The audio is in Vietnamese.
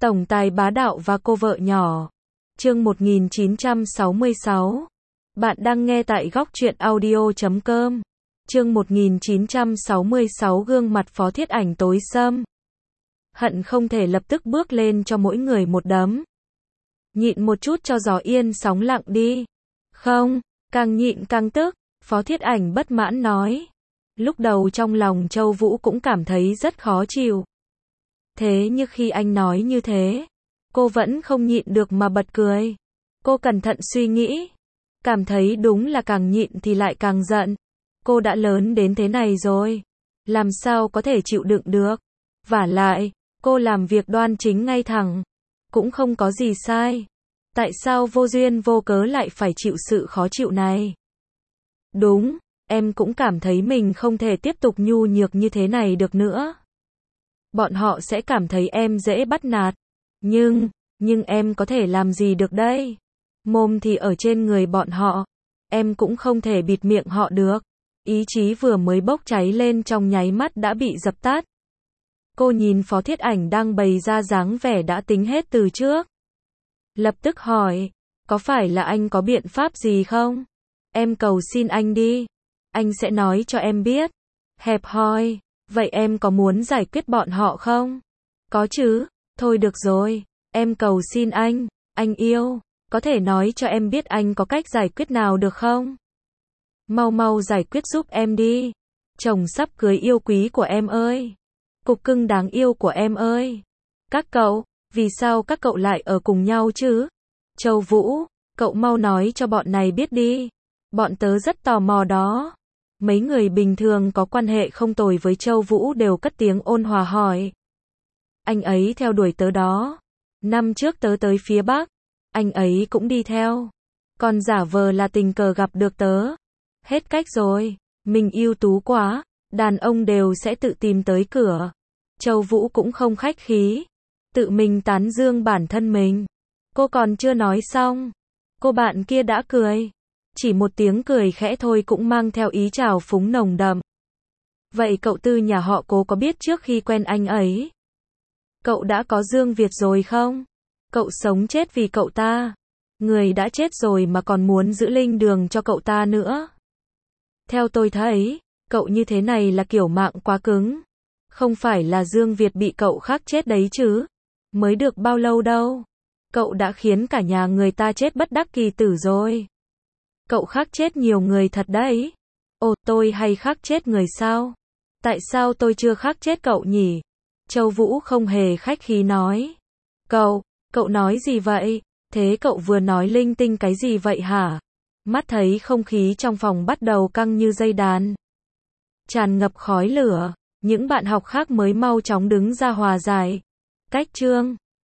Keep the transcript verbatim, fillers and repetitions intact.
Tổng tài bá đạo và cô vợ nhỏ. Chương một nghìn chín trăm sáu mươi sáu. Bạn đang nghe tại góc truyện audio chấm com. Chương một nghìn chín trăm sáu mươi sáu Gương mặt Phó Thiết Ảnh tối sầm. Hận không thể lập tức bước lên cho mỗi người một đấm. Nhịn một chút cho gió yên sóng lặng đi. Không, càng nhịn càng tức, Phó Thiết Ảnh bất mãn nói. Lúc đầu trong lòng Châu Vũ cũng cảm thấy rất khó chịu. Thế nhưng khi anh nói như thế, cô vẫn không nhịn được mà bật cười. Cô cẩn thận suy nghĩ, cảm thấy đúng là càng nhịn thì lại càng giận. Cô đã lớn đến thế này rồi, làm sao có thể chịu đựng được. Vả lại, cô làm việc đoan chính ngay thẳng, cũng không có gì sai. Tại sao vô duyên vô cớ lại phải chịu sự khó chịu này? Đúng, em cũng cảm thấy mình không thể tiếp tục nhu nhược như thế này được nữa. Bọn họ sẽ cảm thấy em dễ bắt nạt. Nhưng, nhưng em có thể làm gì được đây? Mồm thì ở trên người bọn họ. Em cũng không thể bịt miệng họ được. Ý chí vừa mới bốc cháy lên trong nháy mắt đã bị dập tắt. Cô nhìn Phó Thiết Ảnh đang bày ra dáng vẻ đã tính hết từ trước. Lập tức hỏi, có phải là anh có biện pháp gì không? Em cầu xin anh đi. Anh sẽ nói cho em biết. Hẹp hòi. Vậy em có muốn giải quyết bọn họ không? Có chứ, thôi được rồi, em cầu xin anh, anh yêu, có thể nói cho em biết anh có cách giải quyết nào được không? Mau mau giải quyết giúp em đi. Chồng sắp cưới yêu quý của em ơi. Cục cưng đáng yêu của em ơi. Các cậu, vì sao các cậu lại ở cùng nhau chứ? Châu Vũ, cậu mau nói cho bọn này biết đi. Bọn tớ rất tò mò đó. Mấy người bình thường có quan hệ không tồi với Châu Vũ đều cất tiếng ôn hòa hỏi. Anh ấy theo đuổi tớ đó. Năm trước tớ tới phía Bắc, anh ấy cũng đi theo. Còn giả vờ là tình cờ gặp được tớ. Hết cách rồi, mình ưu tú quá, đàn ông đều sẽ tự tìm tới cửa. Châu Vũ cũng không khách khí, tự mình tán dương bản thân mình. Cô còn chưa nói xong, cô bạn kia đã cười. Chỉ một tiếng cười khẽ thôi cũng mang theo ý trào phúng nồng đậm. Vậy cậu Tư nhà họ Cố có biết trước khi quen anh ấy, cậu đã có Dương Việt rồi không? Cậu sống chết vì cậu ta. Người đã chết rồi mà còn muốn giữ linh đường cho cậu ta nữa. Theo tôi thấy, cậu như thế này là kiểu mạng quá cứng. Không phải là Dương Việt bị cậu khác chết đấy chứ. Mới được bao lâu đâu. Cậu đã khiến cả nhà người ta chết bất đắc kỳ tử rồi. Cậu khác chết nhiều người thật đấy. Ồ, tôi hay khác chết người sao? Tại sao tôi chưa khác chết cậu nhỉ? Châu Vũ không hề khách khí nói. Cậu, cậu nói gì vậy? Thế cậu vừa nói linh tinh cái gì vậy hả? Mắt thấy không khí trong phòng bắt đầu căng như dây đàn. Tràn ngập khói lửa, những bạn học khác mới mau chóng đứng ra hòa giải. Cách chương.